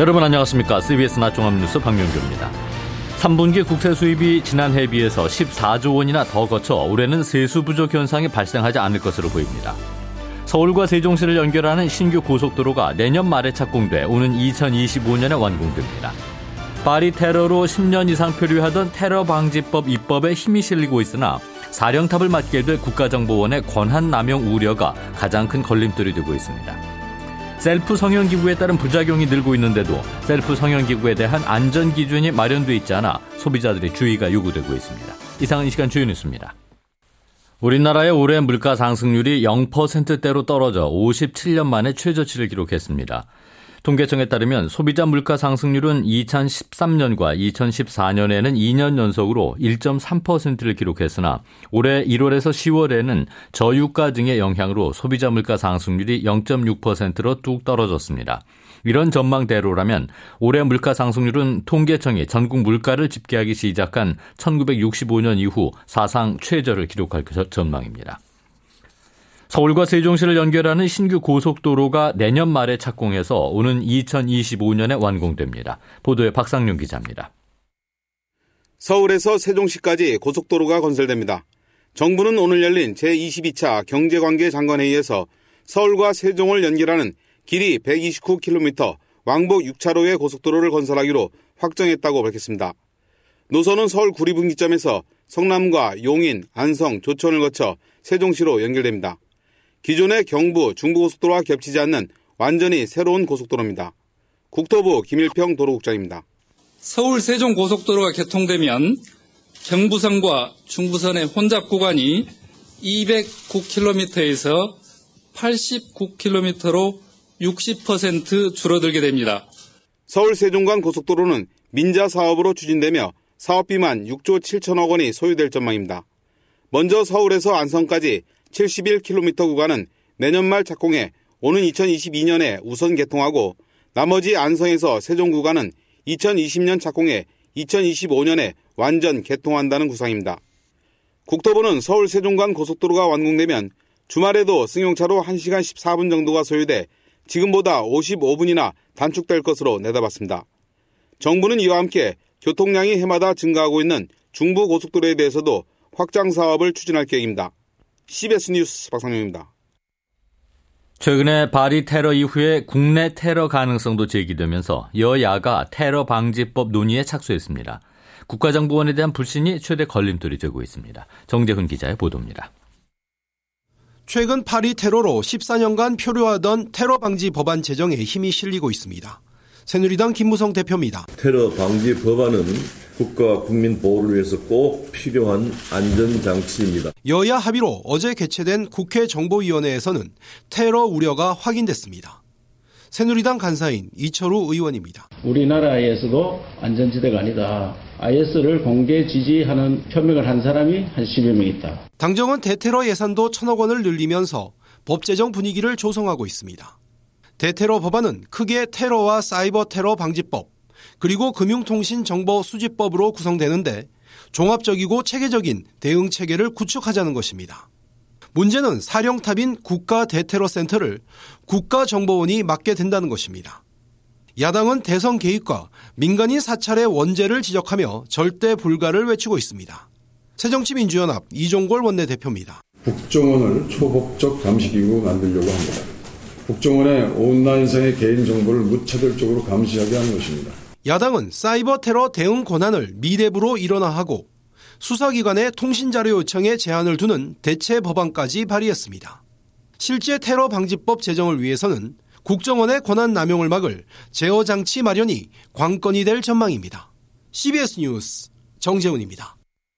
여러분 안녕하십니까? CBS 낮종합뉴스 박명규입니다. 3분기 국세 수입이 지난해에 비해서 14조 원이나 더 거쳐 올해는 세수 부족 현상이 발생하지 않을 것으로 보입니다. 서울과 세종시를 연결하는 신규 고속도로가 내년 말에 착공돼 오는 2025년에 완공됩니다. 파리 테러로 10년 이상 표류하던 테러 방지법 입법에 힘이 실리고 있으나 사령탑을 맡게 될 국가정보원의 권한 남용 우려가 가장 큰 걸림돌이 되고 있습니다. 셀프 성형기구에 따른 부작용이 늘고 있는데도 셀프 성형기구에 대한 안전기준이 마련돼 있지 않아 소비자들의 주의가 요구되고 있습니다. 이상은 이 시간 주요 뉴스입니다. 우리나라의 올해 물가 상승률이 0%대로 떨어져 57년 만에 최저치를 기록했습니다. 통계청에 따르면 소비자 물가 상승률은 2013년과 2014년에는 2년 연속으로 1.3%를 기록했으나 올해 1월에서 10월에는 저유가 등의 영향으로 소비자 물가 상승률이 0.6%로 뚝 떨어졌습니다. 이런 전망대로라면 올해 물가 상승률은 통계청이 전국 물가를 집계하기 시작한 1965년 이후 사상 최저를 기록할 전망입니다. 서울과 세종시를 연결하는 신규 고속도로가 내년 말에 착공해서 오는 2025년에 완공됩니다. 보도에 박상윤 기자입니다. 서울에서 세종시까지 고속도로가 건설됩니다. 정부는 오늘 열린 제22차 경제관계장관회의에서 서울과 세종을 연결하는 길이 129km 왕복 6차로의 고속도로를 건설하기로 확정했다고 밝혔습니다. 노선은 서울 구리분기점에서 성남과 용인, 안성, 조천을 거쳐 세종시로 연결됩니다. 기존의 경부, 중부고속도로와 겹치지 않는 완전히 새로운 고속도로입니다. 국토부 김일평 도로국장입니다. 서울 세종 고속도로가 개통되면 경부선과 중부선의 혼잡 구간이 209km에서 89km로 60% 줄어들게 됩니다. 서울 세종 간 고속도로는 민자 사업으로 추진되며 사업비만 6조 7천억 원이 소요될 전망입니다. 먼저 서울에서 안성까지 71km 구간은 내년 말 착공해 오는 2022년에 우선 개통하고 나머지 안성에서 세종 구간은 2020년 착공해 2025년에 완전 개통한다는 구상입니다. 국토부는 서울 세종 간 고속도로가 완공되면 주말에도 승용차로 1시간 14분 정도가 소요돼 지금보다 55분이나 단축될 것으로 내다봤습니다. 정부는 이와 함께 교통량이 해마다 증가하고 있는 중부 고속도로에 대해서도 확장 사업을 추진할 계획입니다. CBS 뉴스 박상영입니다. 최근에 파리 테러 이후에 국내 테러 가능성도 제기되면서 여야가 테러 방지법 논의에 착수했습니다. 국가정보원에 대한 불신이 최대 걸림돌이 되고 있습니다. 정재훈 기자의 보도입니다. 최근 파리 테러로 14년간 표류하던 테러 방지 법안 제정에 힘이 실리고 있습니다. 새누리당 김무성 대표입니다. 테러 방지 법안은 국가와 국민 보호를 위해서 꼭 필요한 안전장치입니다. 여야 합의로 어제 개최된 국회 정보위원회에서는 테러 우려가 확인됐습니다. 새누리당 간사인 이철우 의원입니다. 우리나라에서도 안전지대가 아니다. IS를 공개 지지하는 표명을 한 사람이 한 10여 명 있다. 당정은 대테러 예산도 1,000억 원을 늘리면서 법 제정 분위기를 조성하고 있습니다. 대테러 법안은 크게 테러와 사이버 테러 방지법, 그리고 금융통신정보수집법으로 구성되는데 종합적이고 체계적인 대응 체계를 구축하자는 것입니다. 문제는 사령탑인 국가대테러센터를 국가정보원이 맡게 된다는 것입니다. 야당은 대선 개입과 민간인 사찰의 원죄를 지적하며 절대 불가를 외치고 있습니다. 새정치민주연합 이종골 원내대표입니다. 국정원을 초법적 감시기구 만들려고 합니다. 국정원의 온라인상의 개인정보를 무차별적으로 감시하게 하는 것입니다. 야당은 사이버 테러 대응 권한을 미래부로 일원화하고 수사기관의 통신자료 요청에 제한을 두는 대체 법안까지 발의했습니다. 실제 테러 방지법 제정을 위해서는 국정원의 권한 남용을 막을 제어장치 마련이 관건이 될 전망입니다. CBS 뉴스 정재훈입니다.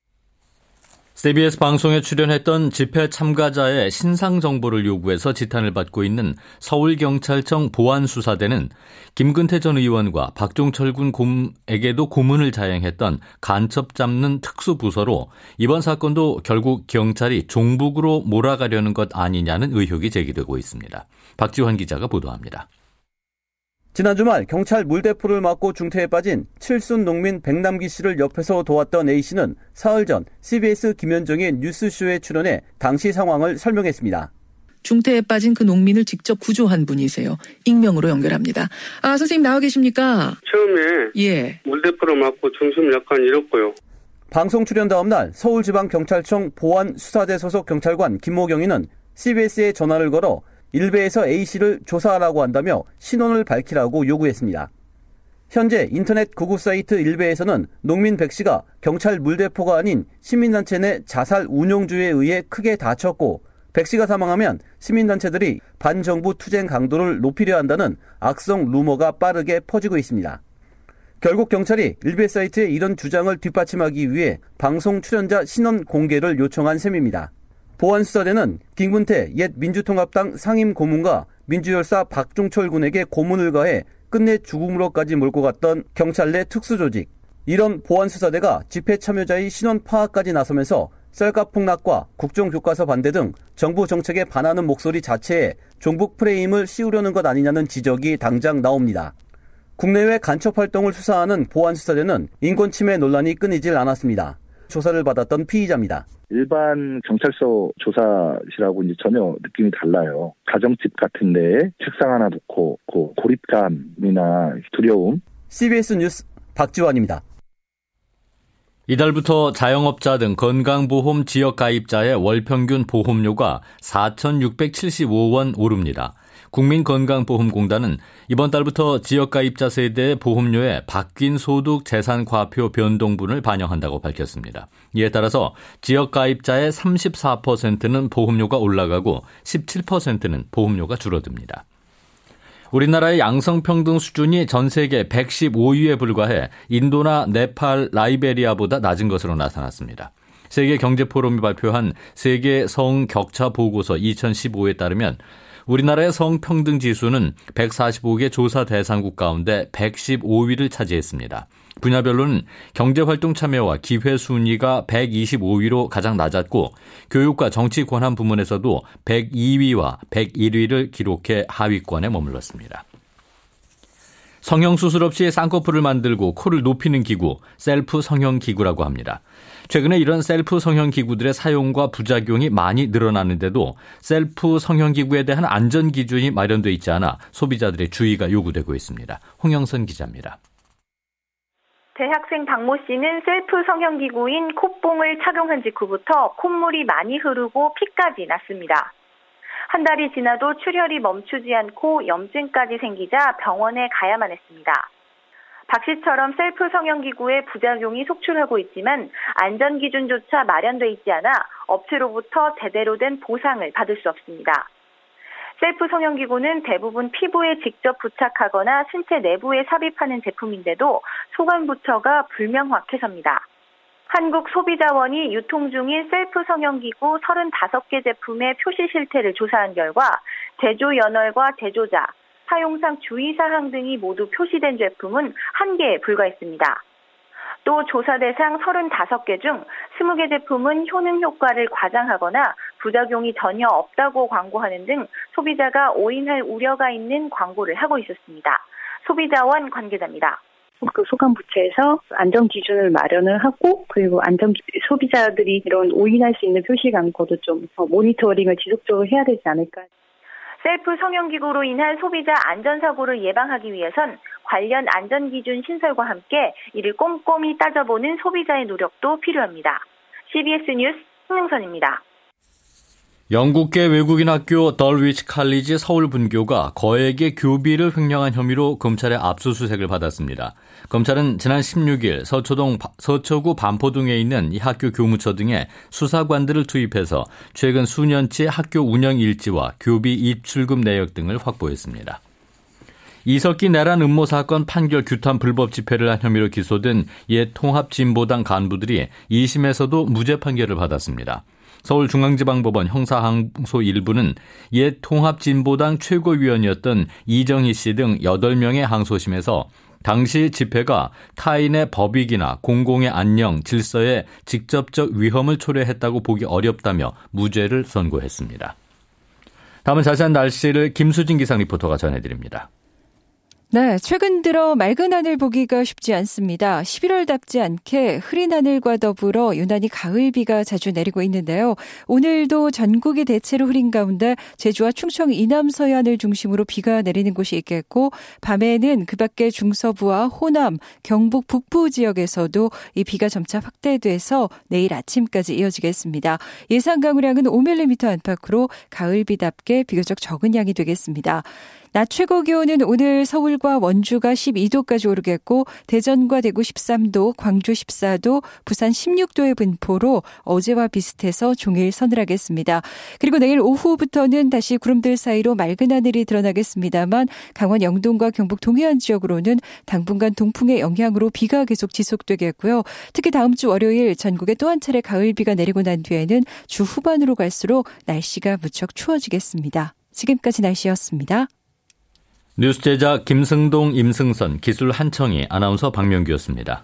CBS 방송에 출연했던 집회 참가자의 신상 정보를 요구해서 지탄을 받고 있는 서울경찰청 보안수사대는 김근태 전 의원과 박종철 군에게도 고문을 자행했던 간첩 잡는 특수부서로 이번 사건도 결국 경찰이 종북으로 몰아가려는 것 아니냐는 의혹이 제기되고 있습니다. 박지환 기자가 보도합니다. 지난 주말 경찰 물대포를 맞고 중태에 빠진 칠순 농민 백남기 씨를 옆에서 도왔던 A씨는 사흘 전 CBS 김현정의 뉴스쇼에 출연해 당시 상황을 설명했습니다. 중태에 빠진 그 농민을 직접 구조한 분이세요. 익명으로 연결합니다. 선생님 나와 계십니까? 처음에 물대포로 맞고 중심을 약간 잃었고요. 방송 출연 다음 날 서울지방경찰청 보안수사대 소속 경찰관 김모경이는 CBS에 전화를 걸어 일베에서 A씨를 조사하라고 한다며 신원을 밝히라고 요구했습니다. 현재 인터넷 구구 사이트 일베에서는 농민 백씨가 경찰 물대포가 아닌 시민단체 내 자살 운용주에 의해 크게 다쳤고 백씨가 사망하면 시민단체들이 반정부 투쟁 강도를 높이려 한다는 악성 루머가 빠르게 퍼지고 있습니다. 결국 경찰이 일베 사이트에 이런 주장을 뒷받침하기 위해 방송 출연자 신원 공개를 요청한 셈입니다. 보안수사대는 김근태 옛 민주통합당 상임고문과 민주열사 박종철 군에게 고문을 가해 끝내 죽음으로까지 몰고 갔던 경찰 내 특수조직. 이런 보안수사대가 집회 참여자의 신원 파악까지 나서면서 쌀값 폭락과 국정교과서 반대 등 정부 정책에 반하는 목소리 자체에 종북 프레임을 씌우려는 것 아니냐는 지적이 당장 나옵니다. 국내외 간첩활동을 수사하는 보안수사대는 인권침해 논란이 끊이질 않았습니다. 조사를 받았던 피의자입니다. 일반 경찰서 조사실하고 이제 전혀 느낌이 달라요. 가정집 같은 데에 책상 하나 놓고 고립감이나 두려움. CBS 뉴스 박지원입니다. 이달부터 자영업자 등 건강보험 지역가입자의 월평균 보험료가 4,675원 오릅니다. 국민건강보험공단은 이번 달부터 지역가입자 세대의 보험료에 바뀐 소득 재산과표 변동분을 반영한다고 밝혔습니다. 이에 따라서 지역가입자의 34%는 보험료가 올라가고 17%는 보험료가 줄어듭니다. 우리나라의 양성평등 수준이 전 세계 115위에 불과해 인도나 네팔, 라이베리아보다 낮은 것으로 나타났습니다. 세계경제포럼이 발표한 세계 성격차 보고서 2015에 따르면 우리나라의 성평등 지수는 145개 조사 대상국 가운데 115위를 차지했습니다. 분야별로는 경제활동 참여와 기회 순위가 125위로 가장 낮았고 교육과 정치 권한 부문에서도 102위와 101위를 기록해 하위권에 머물렀습니다. 성형수술 없이 쌍꺼풀을 만들고 코를 높이는 기구, 셀프 성형기구라고 합니다. 최근에 이런 셀프 성형기구들의 사용과 부작용이 많이 늘어나는데도 셀프 성형기구에 대한 안전기준이 마련되어 있지 않아 소비자들의 주의가 요구되고 있습니다. 홍영선 기자입니다. 대학생 박모 씨는 셀프 성형기구인 콧봉을 착용한 직후부터 콧물이 많이 흐르고 피까지 났습니다. 한 달이 지나도 출혈이 멈추지 않고 염증까지 생기자 병원에 가야만 했습니다. 박 씨처럼 셀프 성형기구의 부작용이 속출하고 있지만 안전기준조차 마련돼 있지 않아 업체로부터 제대로 된 보상을 받을 수 없습니다. 셀프 성형기구는 대부분 피부에 직접 부착하거나 신체 내부에 삽입하는 제품인데도 소관부처가 불명확해서입니다. 한국소비자원이 유통 중인 셀프 성형기구 35개 제품의 표시 실태를 조사한 결과 제조 연월과 제조자, 사용상 주의사항 등이 모두 표시된 제품은 1개에 불과했습니다. 또 조사 대상 35개 중 20개 제품은 효능 효과를 과장하거나 부작용이 전혀 없다고 광고하는 등 소비자가 오인할 우려가 있는 광고를 하고 있었습니다. 소비자원 관계자입니다. 그 소관부처에서 안전기준을 마련을 하고 그리고 소비자들이 이런 오인할 수 있는 표시 광고도 좀 모니터링을 지속적으로 해야 되지 않을까. 셀프 성형기구로 인한 소비자 안전사고를 예방하기 위해선 관련 안전기준 신설과 함께 이를 꼼꼼히 따져보는 소비자의 노력도 필요합니다. CBS 뉴스 홍영선입니다. 영국계 외국인 학교 덜위치 칼리지 서울 분교가 거액의 교비를 횡령한 혐의로 검찰의 압수수색을 받았습니다. 검찰은 지난 16일 서초구 반포동에 있는 이 학교 교무처 등의 수사관들을 투입해서 최근 수년치 학교 운영 일지와 교비 입출금 내역 등을 확보했습니다. 이석기 내란 음모 사건 판결 규탄 불법 집회를 한 혐의로 기소된 옛 통합진보당 간부들이 2심에서도 무죄 판결을 받았습니다. 서울중앙지방법원 형사항소 1부는 옛 통합진보당 최고위원이었던 이정희 씨 등 8명의 항소심에서 당시 집회가 타인의 법익이나 공공의 안녕, 질서에 직접적 위험을 초래했다고 보기 어렵다며 무죄를 선고했습니다. 다음은 자세한 날씨를 김수진 기상 리포터가 전해드립니다. 네, 최근 들어 맑은 하늘 보기가 쉽지 않습니다. 11월답지 않게 흐린 하늘과 더불어 유난히 가을비가 자주 내리고 있는데요. 오늘도 전국이 대체로 흐린 가운데 제주와 충청 이남 서해안을 중심으로 비가 내리는 곳이 있겠고 밤에는 그 밖에 중서부와 호남, 경북 북부 지역에서도 이 비가 점차 확대돼서 내일 아침까지 이어지겠습니다. 예상 강우량은 5mm 안팎으로 가을비답게 비교적 적은 양이 되겠습니다. 낮 최고 기온은 오늘 서울과 원주가 12도까지 오르겠고 대전과 대구 13도, 광주 14도, 부산 16도의 분포로 어제와 비슷해서 종일 서늘하겠습니다. 그리고 내일 오후부터는 다시 구름들 사이로 맑은 하늘이 드러나겠습니다만 강원 영동과 경북 동해안 지역으로는 당분간 동풍의 영향으로 비가 계속 지속되겠고요. 특히 다음 주 월요일 전국에 또 한 차례 가을비가 내리고 난 뒤에는 주 후반으로 갈수록 날씨가 무척 추워지겠습니다. 지금까지 날씨였습니다. 뉴스 제작 김승동, 임승선, 기술 한청희, 아나운서 박명규였습니다.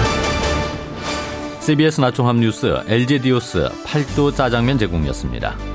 CBS 낮종합 뉴스 LG 디오스 팔도 짜장면 제공이었습니다.